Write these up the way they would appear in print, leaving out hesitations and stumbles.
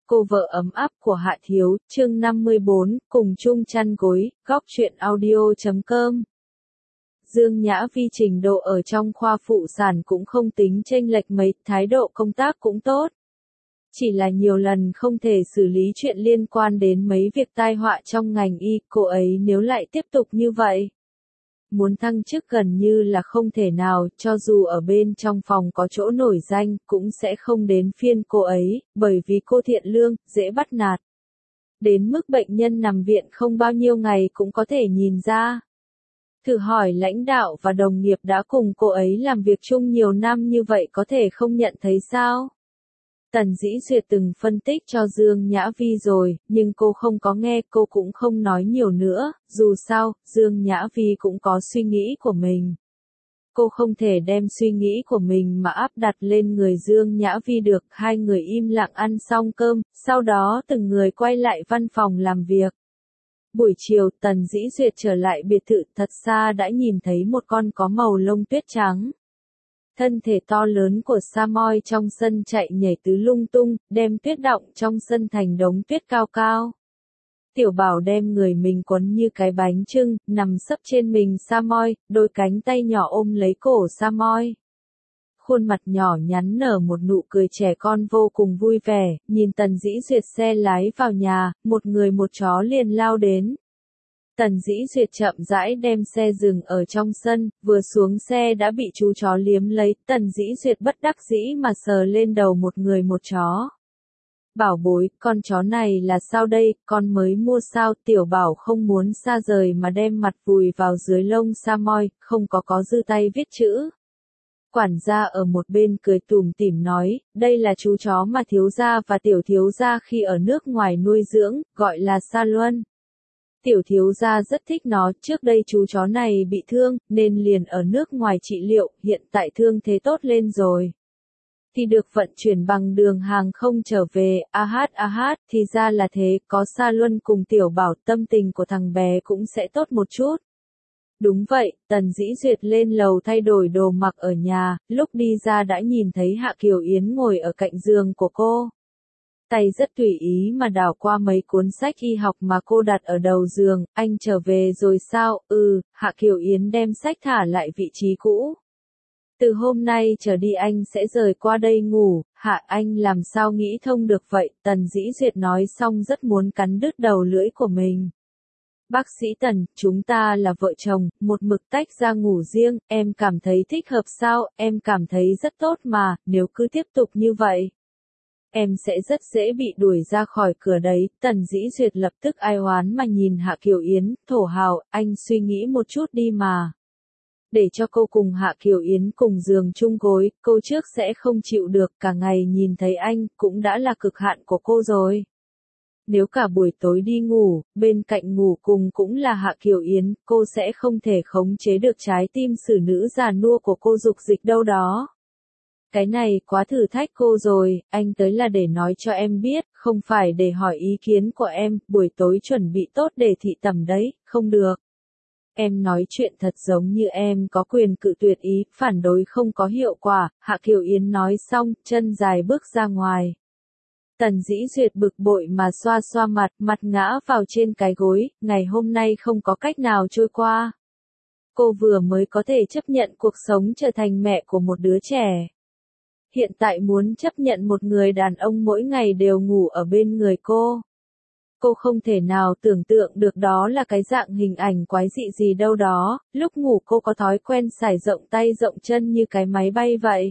Cô vợ ấm áp của Hạ Thiếu, chương 54, cùng chung chăn gối, góc truyện audio.com. Dương Nhã Vi trình độ ở trong khoa phụ sản cũng không tính chênh lệch mấy, thái độ công tác cũng tốt. Chỉ là nhiều lần không thể xử lý chuyện liên quan đến mấy việc tai họa trong ngành y, cô ấy nếu lại tiếp tục như vậy. Muốn thăng chức gần như là không thể nào, cho dù ở bên trong phòng có chỗ nổi danh, cũng sẽ không đến phiên cô ấy, bởi vì cô thiện lương, dễ bắt nạt. Đến mức bệnh nhân nằm viện không bao nhiêu ngày cũng có thể nhìn ra. Thử hỏi lãnh đạo và đồng nghiệp đã cùng cô ấy làm việc chung nhiều năm như vậy có thể không nhận thấy sao? Tần Dĩ Duyệt từng phân tích cho Dương Nhã Vi rồi, nhưng cô không có nghe, cô cũng không nói nhiều nữa, dù sao, Dương Nhã Vi cũng có suy nghĩ của mình. Cô không thể đem suy nghĩ của mình mà áp đặt lên người Dương Nhã Vi được, hai người im lặng ăn xong cơm, sau đó từng người quay lại văn phòng làm việc. Buổi chiều, Tần Dĩ Duyệt trở lại biệt thự, thật xa đã nhìn thấy một con có màu lông tuyết trắng. Thân thể to lớn của Samoy trong sân chạy nhảy tứ lung tung, đem tuyết đọng trong sân thành đống tuyết cao cao. Tiểu Bảo đem người mình quấn như cái bánh chưng, nằm sấp trên mình Samoy, đôi cánh tay nhỏ ôm lấy cổ Samoy. Khuôn mặt nhỏ nhắn nở một nụ cười trẻ con vô cùng vui vẻ, nhìn Tần Dĩ Duyệt xe lái vào nhà, một người một chó liền lao đến. Tần Dĩ Duyệt chậm rãi đem xe dừng ở trong sân, vừa xuống xe đã bị chú chó liếm lấy, Tần Dĩ Duyệt bất đắc dĩ mà sờ lên đầu một người một chó. Bảo bối, con chó này là sao đây, con mới mua sao? Tiểu Bảo không muốn xa rời mà đem mặt vùi vào dưới lông Samoy, không có dư tay viết chữ. Quản gia ở một bên cười tủm tỉm nói, đây là chú chó mà thiếu gia và tiểu thiếu gia khi ở nước ngoài nuôi dưỡng, gọi là Sa Luân. Tiểu thiếu gia rất thích nó, trước đây chú chó này bị thương, nên liền ở nước ngoài trị liệu, hiện tại thương thế tốt lên rồi. Thì được vận chuyển bằng đường hàng không trở về, thì ra là thế, có Sa Luân cùng Tiểu Bảo, tâm tình của thằng bé cũng sẽ tốt một chút. Đúng vậy, Tần Dĩ Duyệt lên lầu thay đổi đồ mặc ở nhà, lúc đi ra đã nhìn thấy Hạ Kiều Yến ngồi ở cạnh giường của cô. Tay rất tùy ý mà đảo qua mấy cuốn sách y học mà cô đặt ở đầu giường, anh trở về rồi sao? Hạ Kiều Yến đem sách thả lại vị trí cũ. Từ hôm nay trở đi anh sẽ rời qua đây ngủ, Hạ anh làm sao nghĩ thông được vậy? Tần Dĩ Duyệt nói xong rất muốn cắn đứt đầu lưỡi của mình. Bác sĩ Tần, chúng ta là vợ chồng, một mực tách ra ngủ riêng, em cảm thấy thích hợp sao? Em cảm thấy rất tốt mà, nếu cứ tiếp tục như vậy. Em sẽ rất dễ bị đuổi ra khỏi cửa đấy. Tần Dĩ Duyệt lập tức ai oán mà nhìn Hạ Kiều Yến, thổ hào, anh suy nghĩ một chút đi mà. Để cho cô cùng Hạ Kiều Yến cùng giường chung gối, cô trước sẽ không chịu được, cả ngày nhìn thấy anh, cũng đã là cực hạn của cô rồi. Nếu cả buổi tối đi ngủ, bên cạnh ngủ cùng cũng là Hạ Kiều Yến, cô sẽ không thể khống chế được trái tim xử nữ già nua của cô dục dịch đâu đó. Cái này quá thử thách cô rồi, anh tới là để nói cho em biết, không phải để hỏi ý kiến của em, buổi tối chuẩn bị tốt để thị tẩm đấy, không được. Em nói chuyện thật giống như em có quyền cự tuyệt ý, phản đối không có hiệu quả, Hạ Kiều Yến nói xong, chân dài bước ra ngoài. Tần Dĩ Duyệt bực bội mà xoa xoa mặt ngã vào trên cái gối, ngày hôm nay không có cách nào trôi qua. Cô vừa mới có thể chấp nhận cuộc sống trở thành mẹ của một đứa trẻ. Hiện tại muốn chấp nhận một người đàn ông mỗi ngày đều ngủ ở bên người cô. Cô không thể nào tưởng tượng được đó là cái dạng hình ảnh quái dị gì đâu đó, lúc ngủ cô có thói quen xải rộng tay rộng chân như cái máy bay vậy.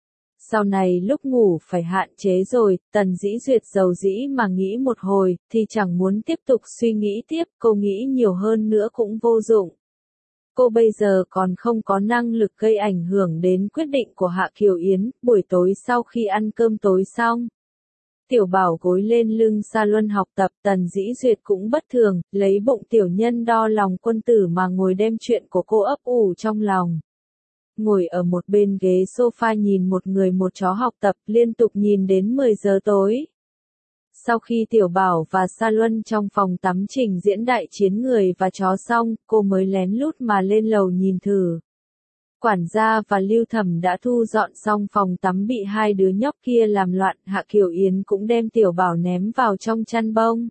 Sau này lúc ngủ phải hạn chế rồi, Tần Dĩ Duyệt dầu dĩ mà nghĩ một hồi, thì chẳng muốn tiếp tục suy nghĩ tiếp, cô nghĩ nhiều hơn nữa cũng vô dụng. Cô bây giờ còn không có năng lực gây ảnh hưởng đến quyết định của Hạ Kiều Yến, buổi tối sau khi ăn cơm tối xong. Tiểu Bảo gối lên lưng Sa Luân học tập, Tần Dĩ Duyệt cũng bất thường, lấy bụng tiểu nhân đo lòng quân tử mà ngồi đem chuyện của cô ấp ủ trong lòng. Ngồi ở một bên ghế sofa nhìn một người một chó học tập liên tục nhìn đến 10 giờ tối. Sau khi Tiểu Bảo và Sa Luân trong phòng tắm trình diễn đại chiến người và chó xong, cô mới lén lút mà lên lầu nhìn thử. Quản gia và Lưu Thẩm đã thu dọn xong phòng tắm bị hai đứa nhóc kia làm loạn, Hạ Kiều Yến cũng đem Tiểu Bảo ném vào trong chăn bông.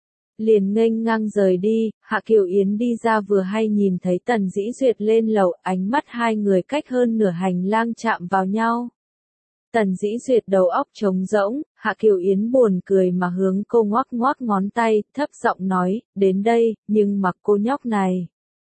Liền nghênh ngang rời đi, Hạ Kiều Yến đi ra vừa hay nhìn thấy Tần Dĩ Duyệt lên lầu, ánh mắt hai người cách hơn nửa hành lang chạm vào nhau. Tần Dĩ Duyệt đầu óc trống rỗng, Hạ Kiều Yến buồn cười mà hướng cô ngoắc ngoắc ngón tay, thấp giọng nói, đến đây, nhưng mặc cô nhóc này.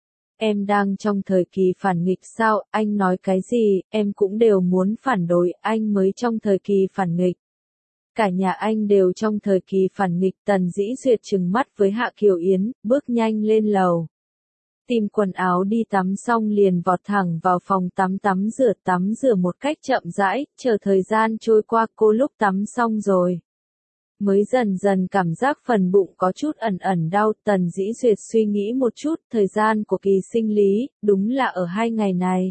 Em đang trong thời kỳ phản nghịch sao, anh nói cái gì, em cũng đều muốn phản đối, anh mới trong thời kỳ phản nghịch. Cả nhà anh đều trong thời kỳ phản nghịch. Tần Dĩ Duyệt trừng mắt với Hạ Kiều Yến, bước nhanh lên lầu. Tìm quần áo đi tắm xong liền vọt thẳng vào phòng tắm rửa một cách chậm rãi, chờ thời gian trôi qua cô lúc tắm xong rồi. Mới dần dần cảm giác phần bụng có chút ẩn ẩn đau. Tần Dĩ Duyệt suy nghĩ một chút, thời gian của kỳ sinh lý, đúng là ở 2 ngày này.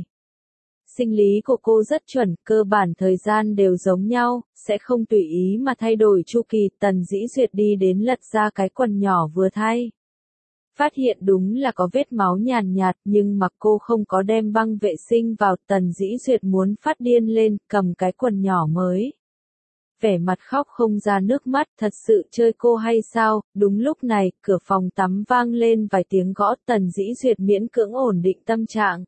Sinh lý của cô rất chuẩn, cơ bản thời gian đều giống nhau, sẽ không tùy ý mà thay đổi chu kỳ. Tần Dĩ Duyệt đi đến lật ra cái quần nhỏ vừa thay. Phát hiện đúng là có vết máu nhàn nhạt, nhưng mà cô không có đem băng vệ sinh vào. Tần Dĩ Duyệt muốn phát điên lên, cầm cái quần nhỏ mới. Vẻ mặt khóc không ra nước mắt, thật sự chơi cô hay sao? Đúng lúc này, cửa phòng tắm vang lên vài tiếng gõ. Tần Dĩ Duyệt miễn cưỡng ổn định tâm trạng.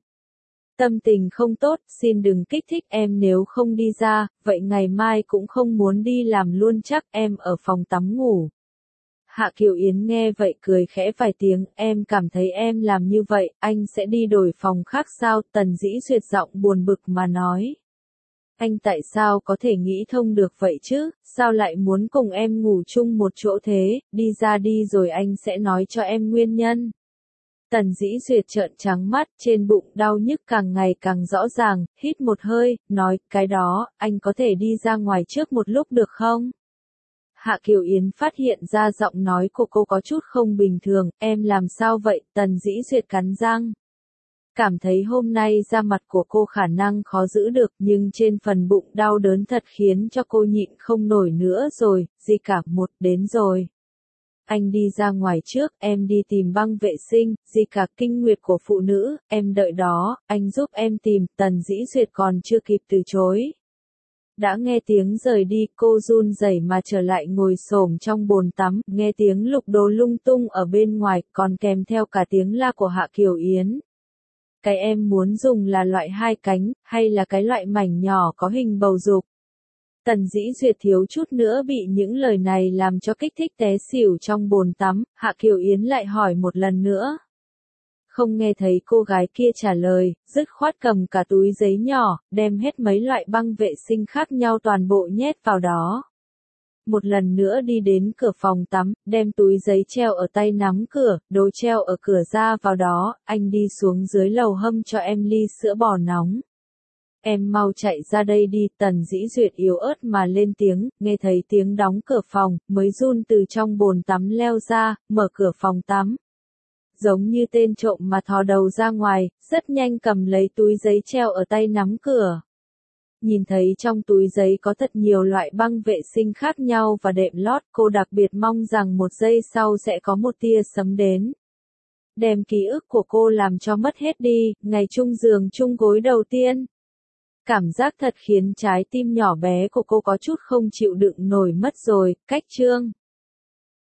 Tâm tình không tốt, xin đừng kích thích em, nếu không đi ra, vậy ngày mai cũng không muốn đi làm luôn chắc, em ở phòng tắm ngủ. Hạ Kiều Yến nghe vậy cười khẽ vài tiếng, em cảm thấy em làm như vậy, anh sẽ đi đổi phòng khác sao? Tần Dĩ Duyệt giọng buồn bực mà nói. Anh tại sao có thể nghĩ thông được vậy chứ, sao lại muốn cùng em ngủ chung một chỗ thế, đi ra đi rồi anh sẽ nói cho em nguyên nhân. Tần Dĩ Duyệt trợn trắng mắt, trên bụng đau nhức càng ngày càng rõ ràng, hít một hơi, nói, cái đó, anh có thể đi ra ngoài trước một lúc được không? Hạ Kiều Yến phát hiện ra giọng nói của cô có chút không bình thường, em làm sao vậy? Tần Dĩ Duyệt cắn răng. Cảm thấy hôm nay da mặt của cô khả năng khó giữ được, nhưng trên phần bụng đau đớn thật khiến cho cô nhịn không nổi nữa rồi. Gì cả, một, đến rồi. Anh đi ra ngoài trước, em đi tìm băng vệ sinh. Gì cả, kinh nguyệt của phụ nữ, em đợi đó, anh giúp em tìm. Tần Dĩ Duyệt còn chưa kịp từ chối. Đã nghe tiếng rời đi, cô run rẩy mà trở lại ngồi xổm trong bồn tắm, nghe tiếng lục đồ lung tung ở bên ngoài, còn kèm theo cả tiếng la của Hạ Kiều Yến. Cái em muốn dùng là loại 2 cánh, hay là cái loại mảnh nhỏ có hình bầu dục? Tần Dĩ Duyệt thiếu chút nữa bị những lời này làm cho kích thích té xỉu trong bồn tắm. Hạ Kiều Yến lại hỏi một lần nữa. Không nghe thấy cô gái kia trả lời, dứt khoát cầm cả túi giấy nhỏ, đem hết mấy loại băng vệ sinh khác nhau toàn bộ nhét vào đó. Một lần nữa đi đến cửa phòng tắm, đem túi giấy treo ở tay nắm cửa, đồ treo ở cửa ra vào đó, anh đi xuống dưới lầu hâm cho em ly sữa bò nóng. Em mau chạy ra đây đi. Tần Dĩ Duyệt yếu ớt mà lên tiếng, nghe thấy tiếng đóng cửa phòng, mới run từ trong bồn tắm leo ra, mở cửa phòng tắm. Giống như tên trộm mà thò đầu ra ngoài, rất nhanh cầm lấy túi giấy treo ở tay nắm cửa. Nhìn thấy trong túi giấy có thật nhiều loại băng vệ sinh khác nhau và đệm lót, cô đặc biệt mong rằng một giây sau sẽ có một tia sấm đến. Đem ký ức của cô làm cho mất hết đi, ngày chung giường chung gối đầu tiên. Cảm giác thật khiến trái tim nhỏ bé của cô có chút không chịu đựng nổi mất rồi. Cách chương